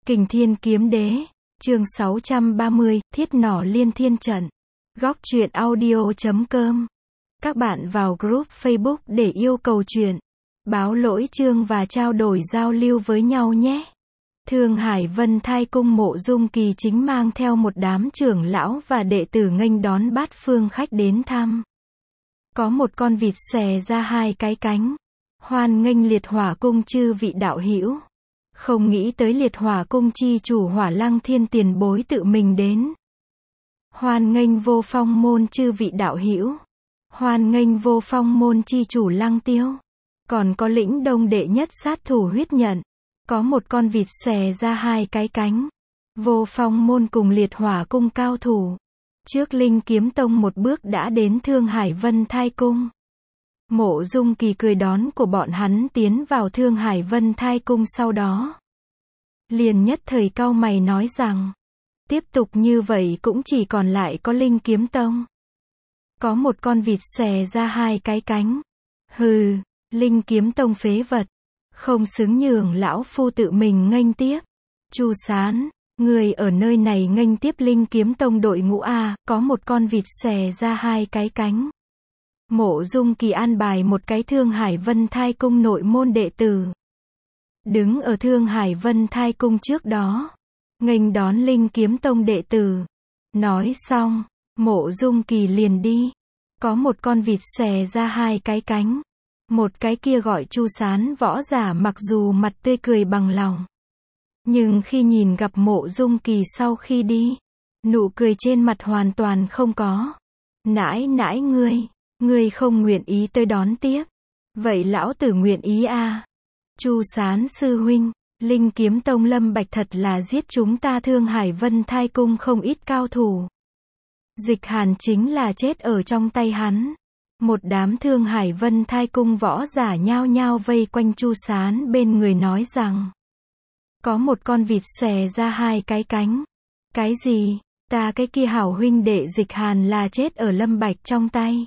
Kình Thiên Kiếm Đế, chương 630, Thiết Nỏ Liên Thiên Trận. Góc truyện audio.com. Các bạn vào group Facebook để yêu cầu truyện, báo lỗi chương và trao đổi giao lưu với nhau nhé. Thương Hải Vân Thai Cung Mộ Dung Kỳ chính mang theo một đám trưởng lão và đệ tử nghênh đón bát phương khách đến thăm. Có một con vịt xòe ra hai cái cánh, hoan nghênh Liệt Hỏa Cung chư vị đạo hữu. Không nghĩ tới Liệt Hỏa Cung chi chủ Hỏa Lăng Thiên tiền bối tự mình đến. Hoan nghênh Vô Phong môn chư vị đạo hữu. Hoan nghênh Vô Phong môn chi chủ Lăng Tiêu. Còn có Lĩnh Đông đệ nhất sát thủ Huyết Nhận. Có một con vịt xòe ra hai cái cánh. Vô Phong môn cùng Liệt Hỏa Cung cao thủ. Trước Linh Kiếm Tông một bước đã đến Thương Hải Vân Thai Cung. Mộ Dung Kỳ cười đón của bọn hắn tiến vào Thương Hải Vân Thai Cung, sau đó liền nhất thời cau mày nói rằng, tiếp tục như vậy cũng chỉ còn lại có Linh Kiếm Tông. Có một con vịt xòe ra hai cái cánh. Hừ, Linh Kiếm Tông phế vật, không xứng nhường lão phu tự mình nghênh tiếp. Chu Sán, người ở nơi này nghênh tiếp Linh Kiếm Tông đội ngũ a? Có một con vịt xòe ra hai cái cánh. Mộ Dung Kỳ an bài một cái Thương Hải Vân Thai Cung nội môn đệ tử đứng ở Thương Hải Vân Thai Cung trước đó, nghênh đón Linh Kiếm Tông đệ tử. Nói xong, Mộ Dung Kỳ liền đi. Có một con vịt xòe ra hai cái cánh. Một cái kia gọi Chu Sán võ giả, mặc dù mặt tươi cười bằng lòng, nhưng khi nhìn gặp Mộ Dung Kỳ sau khi đi, nụ cười trên mặt hoàn toàn không có. Nãi nãi ngươi không nguyện ý tới đón tiếp. Vậy lão tử nguyện ý a. Chu Sán sư huynh, Linh Kiếm Tông Lâm Bạch thật là giết chúng ta Thương Hải Vân Thai Cung không ít cao thủ. Dịch Hàn chính là chết ở trong tay hắn. Một đám Thương Hải Vân Thai Cung võ giả nhao nhao vây quanh Chu Sán bên người nói rằng, có một con vịt xòe ra hai cái cánh. Cái gì? Ta cái kia hảo huynh đệ Dịch Hàn là chết ở Lâm Bạch trong tay.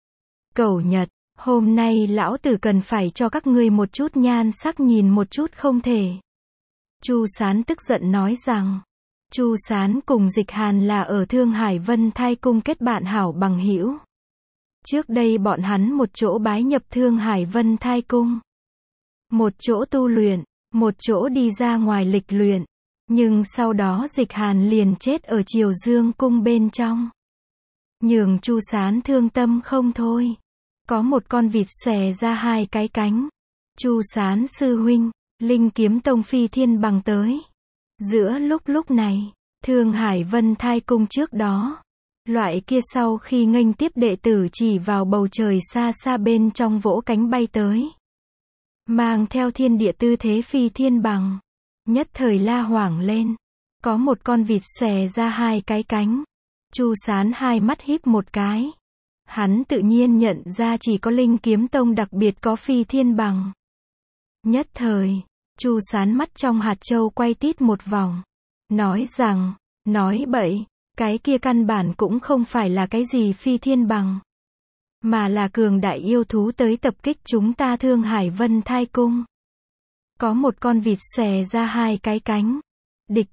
Cẩu Nhật, hôm nay lão tử cần phải cho các ngươi một chút nhan sắc nhìn một chút không thể. Chu Sán tức giận nói rằng, Chu Sán cùng Dịch Hàn là ở Thương Hải Vân Thai Cung kết bạn hảo bằng hữu. Trước đây bọn hắn một chỗ bái nhập Thương Hải Vân Thai Cung, một chỗ tu luyện, một chỗ đi ra ngoài lịch luyện. Nhưng sau đó Dịch Hàn liền chết ở Triều Dương Cung bên trong, nhường Chu Sán thương tâm không thôi. Có một con vịt xòe ra hai cái cánh. Chu Sán sư huynh, Linh Kiếm Tông phi thiên bằng tới. Giữa lúc này, Thương Hải Vân Thai Cung trước đó, loại kia sau khi nghênh tiếp đệ tử chỉ vào bầu trời xa xa bên trong vỗ cánh bay tới, mang theo thiên địa tư thế phi thiên bằng, nhất thời la hoảng lên. Có một con vịt xòe ra hai cái cánh. Chu Sán hai mắt híp một cái. Hắn tự nhiên nhận ra chỉ có Linh Kiếm Tông đặc biệt có phi thiên bằng. Nhất thời, Chu Sán mắt trong hạt châu quay tít một vòng, nói rằng, nói bậy, cái kia căn bản cũng không phải là cái gì phi thiên bằng, mà là cường đại yêu thú tới tập kích chúng ta Thương Hải Vân Thai Cung. Có một con vịt xòe ra hai cái cánh. Địch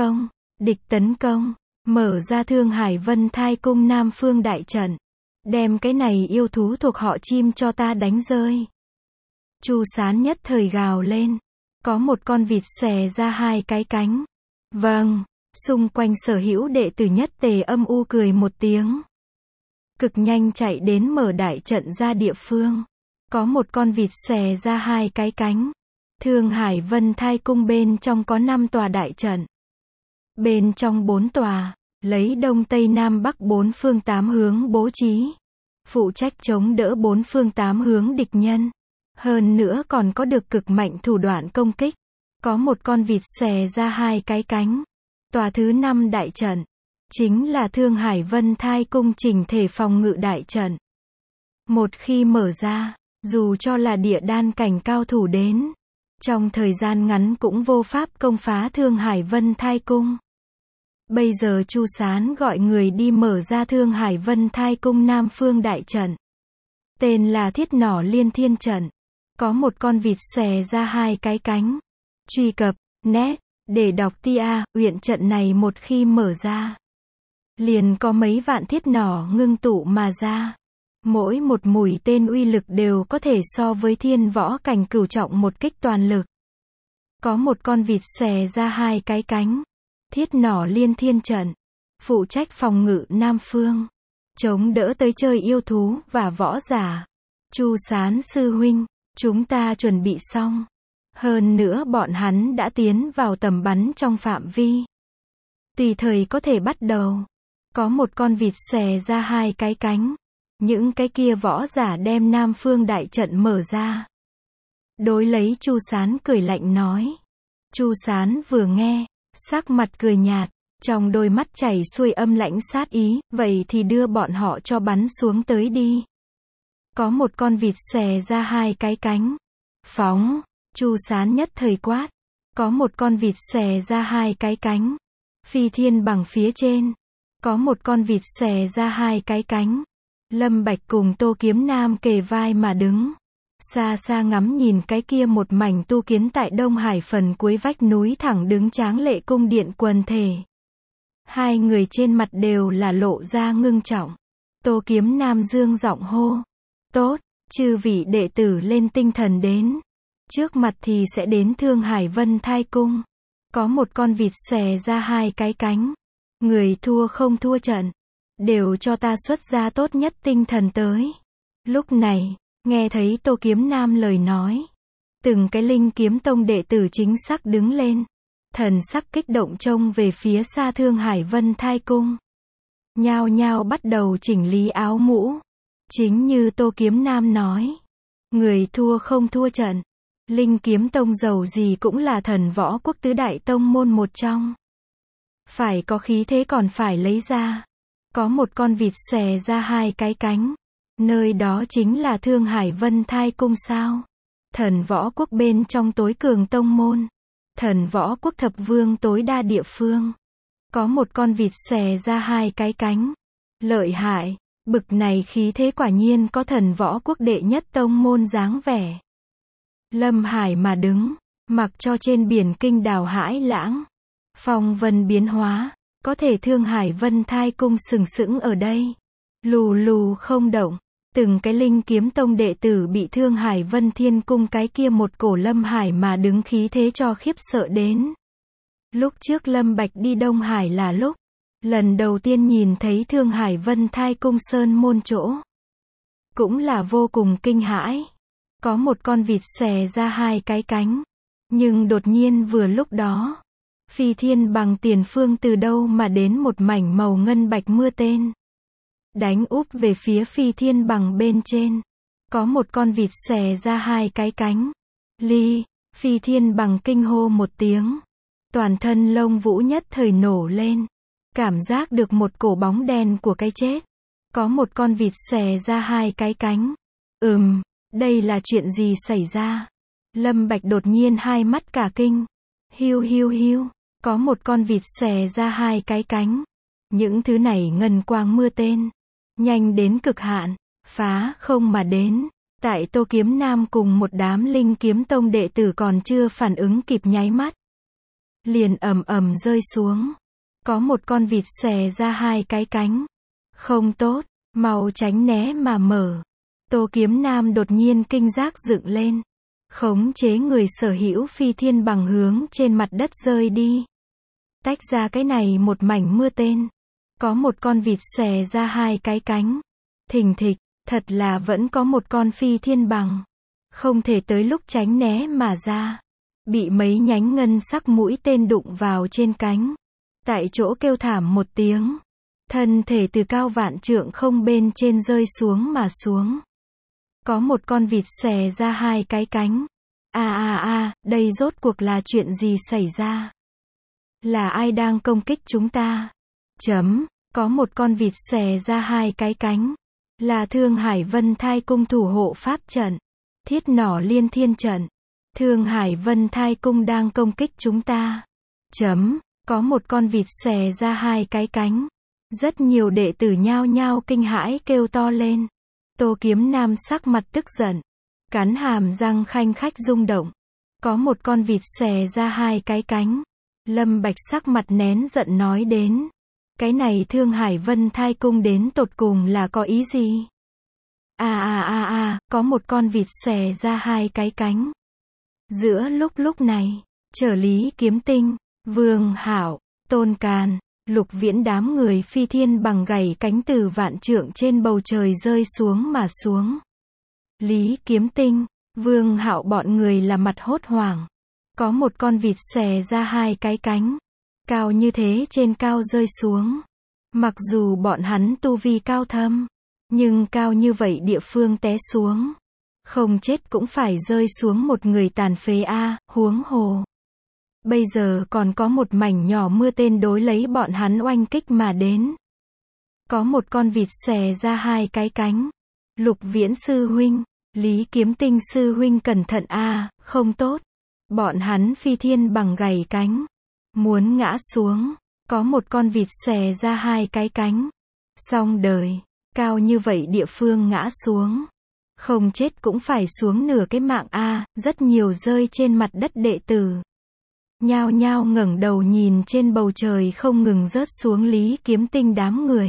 tấn công, mở ra Thương Hải Vân Thai Cung Nam Phương đại trận. Đem cái này yêu thú thuộc họ chim cho ta đánh rơi. Chu Sán nhất thời gào lên. Có một con vịt xòe ra hai cái cánh. Vâng, xung quanh sở hữu đệ tử nhất tề âm u cười một tiếng. Cực nhanh chạy đến mở đại trận ra địa phương. Có một con vịt xòe ra hai cái cánh. Thương Hải Vân Thai Cung bên trong có 5 tòa đại trận. Bên trong 4 tòa, lấy đông tây nam bắc 4 phương 8 hướng bố trí, phụ trách chống đỡ 4 phương 8 hướng địch nhân. Hơn nữa còn có được cực mạnh thủ đoạn công kích. Có một con vịt xòe ra hai cái cánh. Tòa thứ 5 đại trận, chính là Thương Hải Vân Thai Cung chỉnh thể phòng ngự đại trận. Một khi mở ra, dù cho là địa đan cảnh cao thủ đến, trong thời gian ngắn cũng vô pháp công phá Thương Hải Vân Thai Cung. Bây giờ Chu Sán gọi người đi mở ra Thương Hải Vân Thai Cung Nam Phương đại trận. Tên là Thiết Nỏ Liên Thiên Trận. Có một con vịt xòe ra hai cái cánh. Truy cập, net, Để đọc tia, uyển trận này một khi mở ra, liền có mấy vạn thiết nỏ ngưng tụ mà ra. Mỗi một mũi tên uy lực đều có thể so với thiên võ cảnh cửu trọng một kích toàn lực. Có một con vịt xòe ra hai cái cánh. Thiết nỏ liên thiên trận. Phụ trách phòng ngự Nam Phương. Chống đỡ tới chơi yêu thú và võ giả. Chu Sán sư huynh, chúng ta chuẩn bị xong. Hơn nữa bọn hắn đã tiến vào tầm bắn trong phạm vi. Tùy thời có thể bắt đầu. Có một con vịt xòe ra hai cái cánh. Những cái kia võ giả đem Nam Phương đại trận mở ra. Đối lấy Chu Sán cười lạnh nói. Chu Sán vừa nghe, sắc mặt cười nhạt, trong đôi mắt chảy xuôi âm lãnh sát ý, vậy thì đưa bọn họ cho bắn xuống tới đi. Có một con vịt xòe ra hai cái cánh. Phóng, Chu Sán nhất thời quát. Có một con vịt xòe ra hai cái cánh. Phi thiên bằng phía trên. Có một con vịt xòe ra hai cái cánh. Lâm Bạch cùng Tô Kiếm Nam kề vai mà đứng. Xa xa ngắm nhìn cái kia một mảnh tu kiến tại Đông Hải phần cuối vách núi thẳng đứng tráng lệ cung điện quần thể. Hai người trên mặt đều là lộ ra ngưng trọng. Tô Kiếm Nam dương giọng hô. Tốt, chư vị đệ tử lên tinh thần đến. Trước mặt thì sẽ đến Thương Hải Vân Thai Cung. Có một con vịt xòe ra hai cái cánh. Người thua không thua trận. Đều cho ta xuất ra tốt nhất tinh thần tới. Lúc này, nghe thấy Tô Kiếm Nam lời nói. Từng cái Linh Kiếm Tông đệ tử chính xác đứng lên. Thần sắc kích động trông về phía xa Thương Hải Vân Thai Cung. Nhao nhao bắt đầu chỉnh lý áo mũ. Chính như Tô Kiếm Nam nói. Người thua không thua trận. Linh Kiếm Tông dầu gì cũng là thần võ quốc tứ đại tông môn một trong. Phải có khí thế còn phải lấy ra. Có một con vịt xòe ra hai cái cánh. Nơi đó chính là Thương Hải Vân Thai Cung sao? Thần võ quốc bên trong tối cường tông môn. Thần võ quốc thập vương tối đa địa phương. Có một con vịt xòe ra hai cái cánh. Lợi hại, bực này khí thế quả nhiên có thần võ quốc đệ nhất tông môn dáng vẻ. Lâm Hải mà đứng, mặc cho trên biển kinh đảo hãi lãng. Phong vân biến hóa, có thể Thương Hải Vân Thai Cung sừng sững ở đây. Lù lù không động, từng cái Linh Kiếm Tông đệ tử bị Thương Hải Vân Thiên Cung cái kia một cổ Lâm Hải mà đứng khí thế cho khiếp sợ đến. Lúc trước Lâm Bạch đi Đông Hải là lúc lần đầu tiên nhìn thấy Thương Hải Vân Thai Cung sơn môn chỗ. Cũng là vô cùng kinh hãi. Có một con vịt xòe ra hai cái cánh. Nhưng đột nhiên vừa lúc đó, Phi thiên bằng tiền phương từ đâu mà đến một mảnh màu ngân bạch mưa tên. Đánh úp về phía phi thiên bằng bên trên. Có một con vịt xòe ra hai cái cánh. Ly, phi thiên bằng kinh hô một tiếng. Toàn thân lông vũ nhất thời nổ lên. Cảm giác được một cổ bóng đen của cái chết. Có một con vịt xòe ra hai cái cánh. Đây là chuyện gì xảy ra? Lâm Bạch đột nhiên hai mắt cả kinh. Hiu hiu hiu. Có một con vịt xòe ra hai cái cánh. Những thứ này ngân quang mưa tên. Nhanh đến cực hạn. Phá không mà đến. Tại Tô Kiếm Nam cùng một đám Linh Kiếm Tông đệ tử còn chưa phản ứng kịp nháy mắt. Liền ầm ầm rơi xuống. Có một con vịt xòe ra hai cái cánh. Không tốt. Mau tránh né mà mở. Tô Kiếm Nam đột nhiên kinh giác dựng lên. Khống chế người sở hữu phi thiên bằng hướng trên mặt đất rơi đi. Tách ra cái này một mảnh mưa tên. Có một con vịt xòe ra hai cái cánh. Thình thịch, thật là vẫn có một con phi thiên bằng. Không thể tới lúc tránh né mà ra. Bị mấy nhánh ngân sắc mũi tên đụng vào trên cánh. Tại chỗ kêu thảm một tiếng. Thân thể từ cao vạn trượng không bên trên rơi xuống mà xuống. Có một con vịt xòe ra hai cái cánh. Đây rốt cuộc là chuyện gì xảy ra? Là ai đang công kích chúng ta? Có một con vịt xòe ra hai cái cánh. Là Thương Hải Vân Thai Cung thủ hộ pháp trận. Thiết nỏ liên thiên trận. Thương Hải Vân Thai Cung đang công kích chúng ta. Có một con vịt xòe ra hai cái cánh. Rất nhiều đệ tử nhao nhao kinh hãi kêu to lên. Tô Kiếm Nam sắc mặt tức giận. Cắn hàm răng khanh khách rung động. Có một con vịt xòe ra hai cái cánh. Lâm Bạch sắc mặt nén giận nói đến. Cái này Thương Hải Vân Thai Cung đến tột cùng là có ý gì? Có một con vịt xòe ra hai cái cánh. Giữa lúc này, Trở Lý Kiếm Tinh, Vương Hạo, Tôn Càn, Lục Viễn đám người phi thiên bằng gảy cánh từ vạn trượng trên bầu trời rơi xuống mà xuống. Lý Kiếm Tinh, Vương Hạo bọn người là mặt hốt hoảng. Có một con vịt xòe ra hai cái cánh. Cao như thế trên cao rơi xuống. Mặc dù bọn hắn tu vi cao thâm, nhưng cao như vậy địa phương té xuống. Không chết cũng phải rơi xuống một người tàn phế huống hồ. Bây giờ còn có một mảnh nhỏ mưa tên đối lấy bọn hắn oanh kích mà đến. Có một con vịt xòe ra hai cái cánh. Lục Viễn sư huynh, Lý Kiếm Tinh sư huynh cẩn thận không tốt. Bọn hắn phi thiên bằng gảy cánh. Muốn ngã xuống. Có một con vịt xòe ra hai cái cánh. Xong đời. Cao như vậy địa phương ngã xuống. Không chết cũng phải xuống nửa cái mạng rất nhiều rơi trên mặt đất đệ tử. Nhao nhao ngẩng đầu nhìn trên bầu trời không ngừng rớt xuống Lý Kiếm Tinh đám người.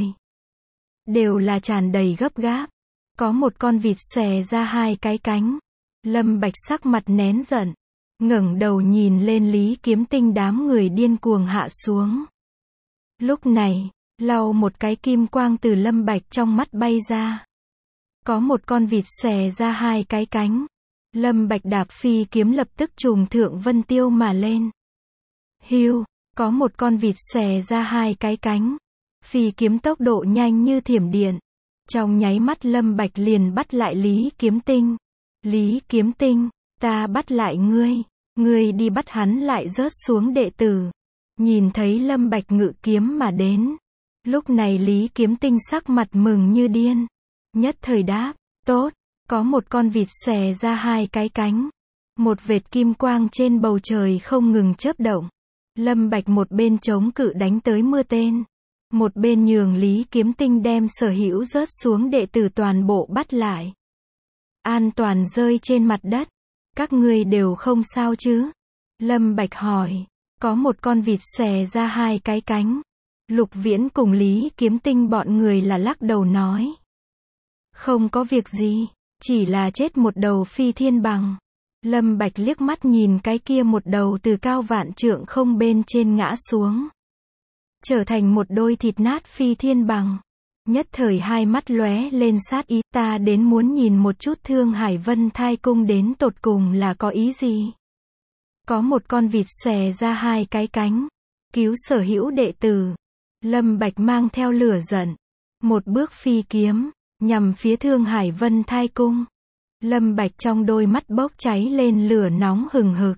Đều là tràn đầy gấp gáp. Có một con vịt xòe ra hai cái cánh. Lâm Bạch sắc mặt nén giận. Ngẩng đầu nhìn lên Lý Kiếm Tinh đám người điên cuồng hạ xuống. Lúc này, lau một cái kim quang từ Lâm Bạch trong mắt bay ra. Có một con vịt xòe ra hai cái cánh. Lâm Bạch đạp phi kiếm lập tức trùng thượng vân tiêu mà lên. Hưu, có một con vịt xòe ra hai cái cánh. Phi kiếm tốc độ nhanh như thiểm điện. Trong nháy mắt Lâm Bạch liền bắt lại Lý Kiếm Tinh. Lý Kiếm Tinh, ta bắt lại ngươi. Ngươi đi bắt hắn lại rớt xuống đệ tử. Nhìn thấy Lâm Bạch ngự kiếm mà đến. Lúc này Lý Kiếm Tinh sắc mặt mừng như điên. Nhất thời đáp, tốt, có một con vịt xòe ra hai cái cánh. Một vệt kim quang trên bầu trời không ngừng chớp động. Lâm Bạch một bên chống cự đánh tới mưa tên. Một bên nhường Lý Kiếm Tinh đem sở hữu rớt xuống đệ tử toàn bộ bắt lại. An toàn rơi trên mặt đất. Các ngươi đều không sao chứ? Lâm Bạch hỏi. Có một con vịt xòe ra hai cái cánh. Lục Viễn cùng Lý Kiếm Tinh bọn người là lắc đầu nói. Không có việc gì, chỉ là chết một đầu phi thiên bằng. Lâm Bạch liếc mắt nhìn cái kia một đầu từ cao vạn trượng không bên trên ngã xuống. Trở thành một đôi thịt nát phi thiên bằng. Nhất thời hai mắt lóe lên sát ý, ta đến muốn nhìn một chút Thương Hải Vân Thai Cung đến tột cùng là có ý gì. Có một con vịt xòe ra hai cái cánh. Cứu sở hữu đệ tử. Lâm Bạch mang theo lửa giận. Một bước phi kiếm. Nhằm phía Thương Hải Vân Thai Cung. Lâm Bạch trong đôi mắt bốc cháy lên lửa nóng hừng hực.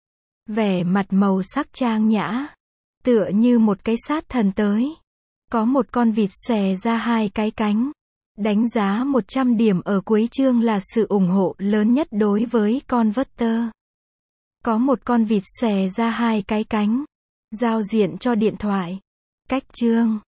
Vẻ mặt màu sắc trang nhã. Tựa như một cái sát thần tới. Có một con vịt xòe ra hai cái cánh. Đánh giá 100 điểm ở cuối chương là sự ủng hộ lớn nhất đối với con Vector. Có một con vịt xòe ra hai cái cánh. Giao diện cho điện thoại. Cách chương.